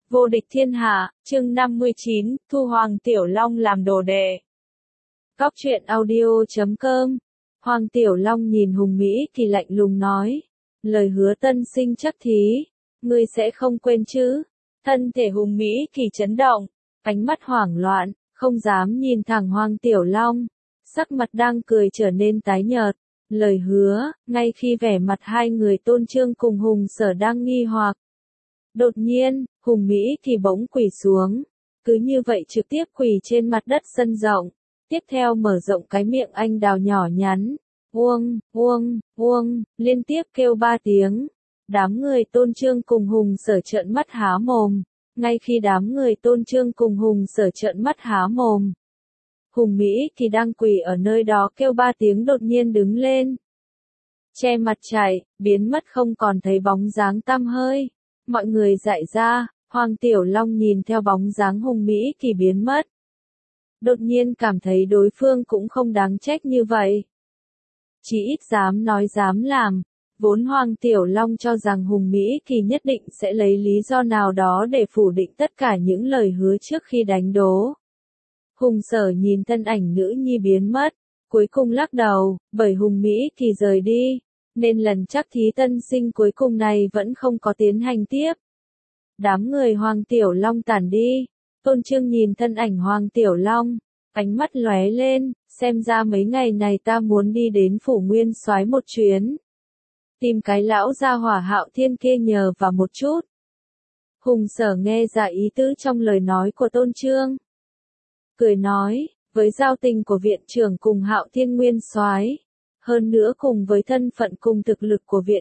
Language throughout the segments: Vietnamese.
Vô địch thiên hạ, chương 59, thu Hoàng Tiểu Long làm đồ đệ. Góc truyện audio.com. Hoàng Tiểu Long nhìn Hùng Mỹ thì lạnh lùng nói. Lời hứa tân sinh chắc thí, ngươi sẽ không quên chứ. Thân thể Hùng Mỹ thì chấn động, ánh mắt hoảng loạn, không dám nhìn thẳng Hoàng Tiểu Long. Sắc mặt đang cười trở nên tái nhợt. Lời hứa, ngay khi vẻ mặt hai người Tôn Trương cùng Hùng Sở đang nghi hoặc. Đột nhiên, Hùng Mỹ thì bỗng quỳ xuống. Cứ như vậy trực tiếp quỳ trên mặt đất sân rộng. Tiếp theo mở rộng cái miệng anh đào nhỏ nhắn. Uông, uông, uông, liên tiếp kêu 3 tiếng. Đám người Tôn Trương cùng Hùng Sở trợn mắt há mồm. Ngay khi đám người Tôn Trương cùng Hùng Sở trợn mắt há mồm, Hùng Mỹ thì đang quỳ ở nơi đó kêu 3 tiếng đột nhiên đứng lên. Che mặt chạy, biến mất không còn thấy bóng dáng tăm hơi. Mọi người dại ra, Hoàng Tiểu Long nhìn theo bóng dáng Hùng Mỹ thì biến mất. Đột nhiên cảm thấy đối phương cũng không đáng trách như vậy. Chỉ ít dám nói dám làm. Vốn Hoàng Tiểu Long cho rằng Hùng Mỹ thì nhất định sẽ lấy lý do nào đó để phủ định tất cả những lời hứa trước khi đánh đố. Hùng Sở nhìn thân ảnh nữ nhi biến mất, cuối cùng lắc đầu, bởi Hùng Mỹ thì rời đi, nên lần chắc thí tân sinh cuối cùng này vẫn không có tiến hành tiếp. Đám người Hoàng Tiểu Long tản đi, Tôn Trương nhìn thân ảnh Hoàng Tiểu Long, ánh mắt lóe lên, xem ra mấy ngày này ta muốn đi đến phủ Nguyên Soái một chuyến. Tìm cái lão gia hỏa Hạo Thiên kia nhờ vào một chút. Hùng Sở nghe ra ý tứ trong lời nói của Tôn Trương. Cười nói, với giao tình của viện trưởng cùng Hạo Thiên Nguyên Soái, hơn nữa cùng với thân phận cùng thực lực của viện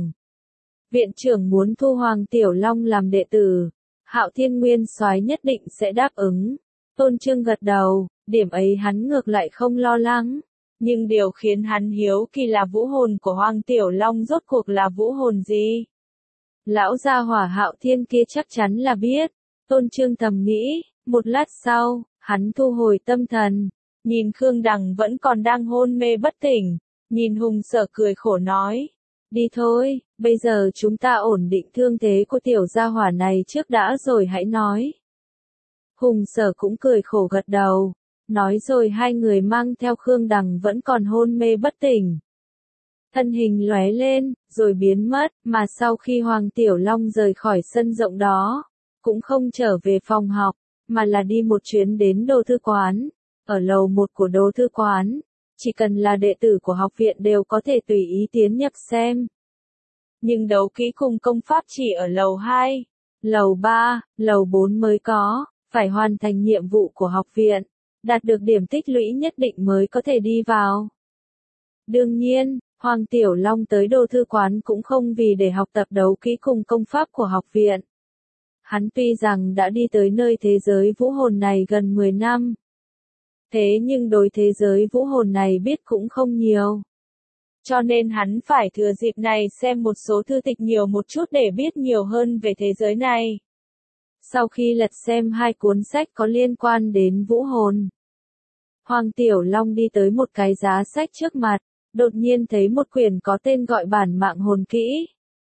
trưởng muốn thu Hoàng Tiểu Long làm đệ tử, Hạo Thiên Nguyên Soái nhất định sẽ đáp ứng. Tôn Trương gật đầu, điểm ấy hắn ngược lại không lo lắng, nhưng điều khiến hắn hiếu kỳ là vũ hồn của Hoàng Tiểu Long rốt cuộc là vũ hồn gì? Lão gia hỏa Hạo Thiên kia chắc chắn là biết. Tôn Trương thầm nghĩ, một lát sau, hắn thu hồi tâm thần, nhìn Khương Đằng vẫn còn đang hôn mê bất tỉnh, nhìn Hùng Sở cười khổ nói, đi thôi, bây giờ chúng ta ổn định thương thế của tiểu gia hỏa này trước đã rồi hãy nói. Hùng Sở cũng cười khổ gật đầu, nói rồi hai người mang theo Khương Đằng vẫn còn hôn mê bất tỉnh. Thân hình lóe lên, rồi biến mất, mà sau khi Hoàng Tiểu Long rời khỏi sân rộng đó, cũng không trở về phòng học, mà là đi một chuyến đến đồ thư quán. Ở lầu 1 của đồ thư quán, chỉ cần là đệ tử của học viện đều có thể tùy ý tiến nhập xem. Nhưng đấu kỹ cùng công pháp chỉ ở lầu 2, lầu 3, lầu 4 mới có, phải hoàn thành nhiệm vụ của học viện, đạt được điểm tích lũy nhất định mới có thể đi vào. Đương nhiên, Hoàng Tiểu Long tới đồ thư quán cũng không vì để học tập đấu kỹ cùng công pháp của học viện. Hắn tuy rằng đã đi tới nơi thế giới vũ hồn này gần 10 năm. Thế nhưng đối thế giới vũ hồn này biết cũng không nhiều. Cho nên hắn phải thừa dịp này xem một số thư tịch nhiều một chút để biết nhiều hơn về thế giới này. Sau khi lật xem 2 cuốn sách có liên quan đến vũ hồn, Hoàng Tiểu Long đi tới một cái giá sách trước mặt, đột nhiên thấy một quyển có tên gọi Bản Mạng Hồn Kỹ.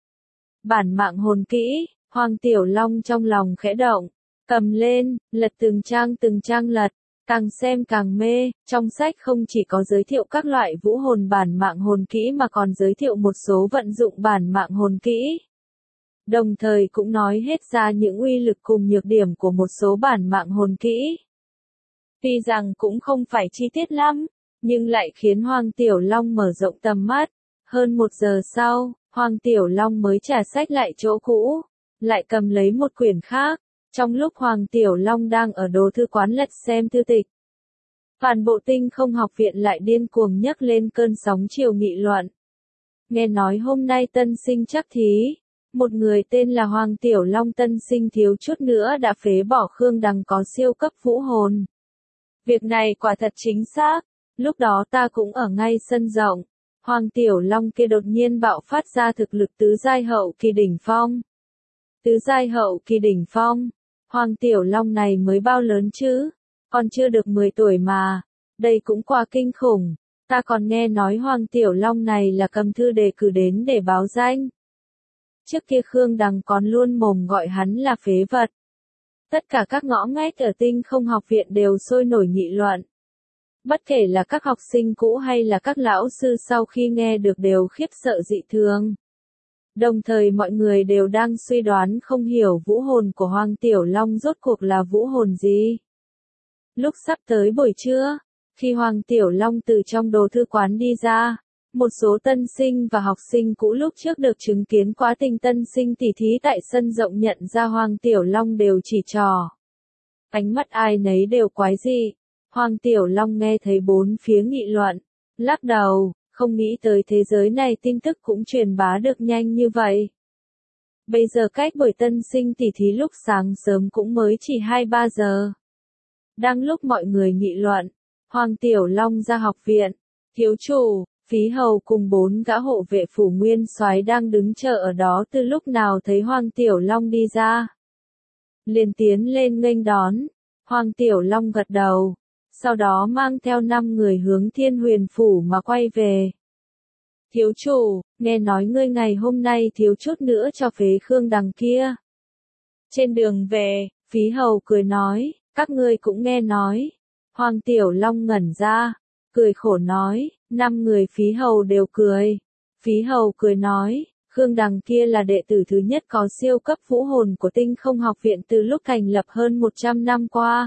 Bản Mạng Hồn Kỹ, Hoàng Tiểu Long trong lòng khẽ động, cầm lên, lật từng trang lật, càng xem càng mê. Trong sách không chỉ có giới thiệu các loại vũ hồn bản mạng hồn kỹ mà còn giới thiệu một số vận dụng bản mạng hồn kỹ. Đồng thời cũng nói hết ra những uy lực cùng nhược điểm của một số bản mạng hồn kỹ. Tuy rằng cũng không phải chi tiết lắm, nhưng lại khiến Hoàng Tiểu Long mở rộng tầm mắt. Hơn 1 giờ sau, Hoàng Tiểu Long mới trả sách lại chỗ cũ, lại cầm lấy một quyển khác. Trong lúc Hoàng Tiểu Long đang ở đồ thư quán lật xem thư tịch, toàn bộ Tinh Không học viện lại điên cuồng nhấc lên cơn sóng chiều nghị luận. Nghe nói hôm nay tân sinh chắc thí, một người tên là Hoàng Tiểu Long tân sinh thiếu chút nữa đã phế bỏ Khương Đằng có siêu cấp vũ hồn. Việc này quả thật chính xác, lúc đó ta cũng ở ngay sân rộng, Hoàng Tiểu Long kia đột nhiên bạo phát ra thực lực tứ giai hậu kỳ đỉnh phong. Tứ giai hậu kỳ đỉnh phong, Hoàng Tiểu Long này mới bao lớn chứ, còn chưa được 10 tuổi mà, đây cũng quá kinh khủng. Ta còn nghe nói Hoàng Tiểu Long này là cầm thư đề cử đến để báo danh. Trước kia Khương Đằng còn luôn mồm gọi hắn là phế vật, Tất cả các ngõ ngách ở Tinh Không Học viện đều sôi nổi nghị luận. Bất kể là các học sinh cũ hay là các lão sư sau khi nghe được đều khiếp sợ dị thường. Đồng thời mọi người đều đang suy đoán không hiểu vũ hồn của Hoàng Tiểu Long rốt cuộc là vũ hồn gì. Lúc sắp tới buổi trưa, khi Hoàng Tiểu Long từ trong đồ thư quán đi ra, một số tân sinh và học sinh cũ lúc trước được chứng kiến quá trình tân sinh tỉ thí tại sân rộng nhận ra Hoàng Tiểu Long đều chỉ trỏ. Ánh mắt ai nấy đều quái dị. Hoàng Tiểu Long nghe thấy bốn phía nghị luận, lắc đầu, không nghĩ tới thế giới này tin tức cũng truyền bá được nhanh như vậy. Bây giờ cách buổi tân sinh tỉ thí lúc sáng sớm cũng mới chỉ 2-3 giờ. Đang lúc mọi người nghị luận, Hoàng Tiểu Long ra học viện, thiếu chủ, Phí Hầu cùng 4 gã hộ vệ phủ nguyên soái đang đứng chờ ở đó từ lúc nào thấy Hoàng Tiểu Long đi ra. Liền tiến lên nghênh đón, Hoàng Tiểu Long gật đầu, sau đó mang theo 5 người hướng Thiên Huyền Phủ mà quay về. Thiếu chủ, nghe nói ngươi ngày hôm nay thiếu chút nữa cho phế Khương đằng kia. Trên đường về, Phí Hầu cười nói, các ngươi cũng nghe nói. Hoàng Tiểu Long ngẩn ra, cười khổ nói, 5 người Phí Hầu đều cười. Phí Hầu cười nói, Khương đằng kia là đệ tử thứ nhất có siêu cấp vũ hồn của Tinh Không Học viện từ lúc thành lập hơn 100 năm qua.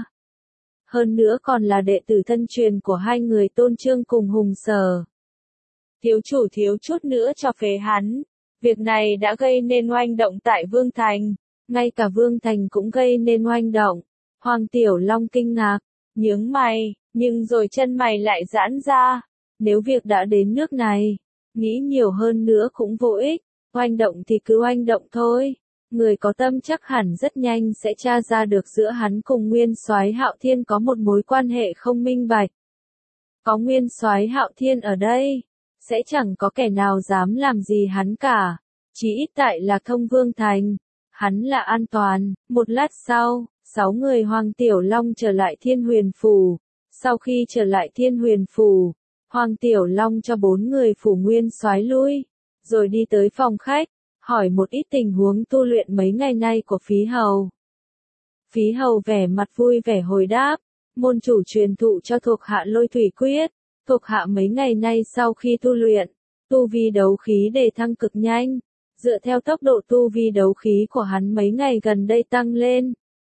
Hơn nữa còn là đệ tử thân truyền của hai người Tôn Trương cùng Hùng Sở. Thiếu chủ thiếu chút nữa cho phế hắn. Việc này đã gây nên oanh động tại Vương Thành. Ngay cả Vương Thành cũng gây nên oanh động. Hoàng Tiểu Long kinh ngạc, nhướng mày, nhưng rồi chân mày lại giãn ra. Nếu việc đã đến nước này, nghĩ nhiều hơn nữa cũng vô ích. Oanh động thì cứ oanh động thôi. Người có tâm chắc hẳn rất nhanh sẽ tra ra được giữa hắn cùng Nguyên Soái Hạo Thiên có một mối quan hệ không minh bạch. Có Nguyên Soái Hạo Thiên ở đây, sẽ chẳng có kẻ nào dám làm gì hắn cả. Chỉ ít tại Lạc Thông Vương Thành, hắn là an toàn. Một lát sau, 6 người Hoàng Tiểu Long trở lại Thiên Huyền Phủ. Sau khi trở lại Thiên Huyền Phủ, Hoàng Tiểu Long cho 4 người phủ Nguyên Soái lui, rồi đi tới phòng khách, hỏi một ít tình huống tu luyện mấy ngày nay của Phí Hầu. Phí Hầu vẻ mặt vui vẻ hồi đáp, môn chủ truyền thụ cho thuộc hạ Lôi Thủy Quyết, thuộc hạ mấy ngày nay sau khi tu luyện, tu vi đấu khí đề thăng cực nhanh, dựa theo tốc độ tu vi đấu khí của hắn mấy ngày gần đây tăng lên.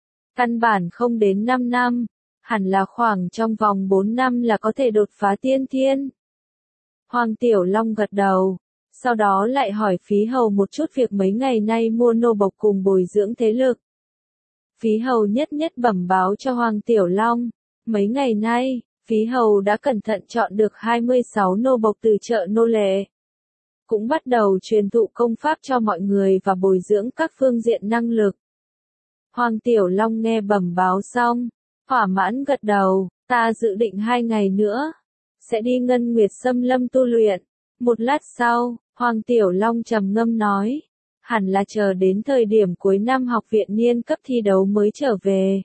Căn bản không đến 5 năm, hẳn là khoảng trong vòng 4 năm là có thể đột phá tiên thiên. Hoàng Tiểu Long gật đầu. Sau đó lại hỏi Phí Hầu một chút việc mấy ngày nay mua nô bộc cùng bồi dưỡng thế lực. Phí Hầu nhất nhất bẩm báo cho Hoàng Tiểu Long. Mấy ngày nay, Phí Hầu đã cẩn thận chọn được 26 nô bộc từ chợ nô lệ. Cũng bắt đầu truyền thụ công pháp cho mọi người và bồi dưỡng các phương diện năng lực. Hoàng Tiểu Long nghe bẩm báo xong, thỏa mãn gật đầu, ta dự định 2 ngày nữa, sẽ đi Ngân Nguyệt Xâm Lâm tu luyện. Một lát sau, Hoàng Tiểu Long trầm ngâm nói, hẳn là chờ đến thời điểm cuối năm học viện niên cấp thi đấu mới trở về.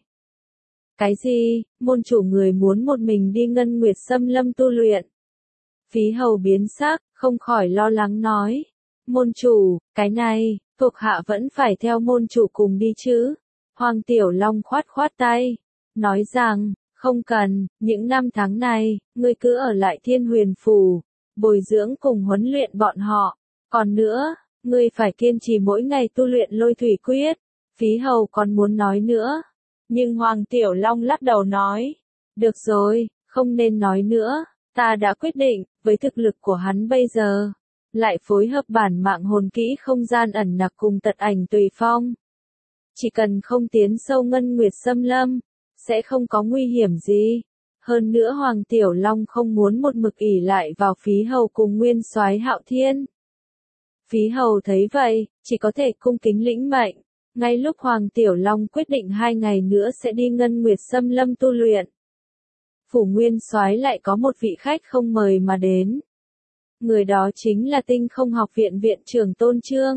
Cái gì, môn chủ người muốn một mình đi Ngân Nguyệt Xâm Lâm tu luyện? Phí Hầu biến sắc, không khỏi lo lắng nói, môn chủ, cái này, thuộc hạ vẫn phải theo môn chủ cùng đi chứ? Hoàng Tiểu Long khoát khoát tay, nói rằng, không cần, những năm tháng này, ngươi cứ ở lại Thiên Huyền Phủ, bồi dưỡng cùng huấn luyện bọn họ. Còn nữa, ngươi phải kiên trì mỗi ngày tu luyện Lôi Thủy Quyết. Phí Hầu còn muốn nói nữa, nhưng Hoàng Tiểu Long lắc đầu nói, được rồi, không nên nói nữa, ta đã quyết định, với thực lực của hắn bây giờ, lại phối hợp bản mạng hồn kỹ không gian ẩn nặc cùng tật ảnh tùy phong. Chỉ cần không tiến sâu Ngân Nguyệt Xâm Lâm, sẽ không có nguy hiểm gì. Hơn nữa Hoàng Tiểu Long không muốn một mực ỷ lại vào Phí Hầu cùng Nguyên Soái Hạo Thiên. Phí Hầu thấy vậy, chỉ có thể cung kính lĩnh mệnh. Ngay lúc Hoàng Tiểu Long quyết định 2 ngày nữa sẽ đi Ngân Nguyệt Xâm Lâm tu luyện, phủ Nguyên Soái lại có một vị khách không mời mà đến. Người đó chính là Tinh Không Học viện viện trưởng Tôn Trương.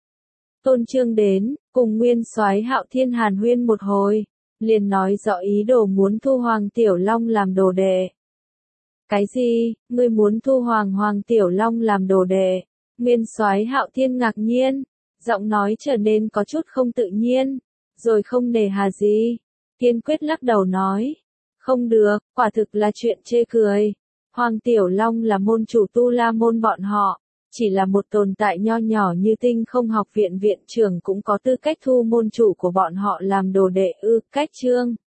Tôn Trương đến, cùng Nguyên Soái Hạo Thiên hàn huyên một hồi, liền nói rõ ý đồ muốn thu Hoàng Tiểu Long làm đồ đệ. Cái gì, ngươi muốn thu Hoàng Tiểu Long làm đồ đệ? Nguyên Soái Hạo Thiên ngạc nhiên, giọng nói trở nên có chút không tự nhiên. rồi không nề hà gì, kiên quyết lắc đầu nói. Không được, quả thực là chuyện chê cười. Hoàng Tiểu Long là môn chủ Tu La môn bọn họ, chỉ là một tồn tại nho nhỏ như Tinh Không học viện viện trưởng cũng có tư cách thu môn chủ của bọn họ làm đồ đệ ư, cách chương.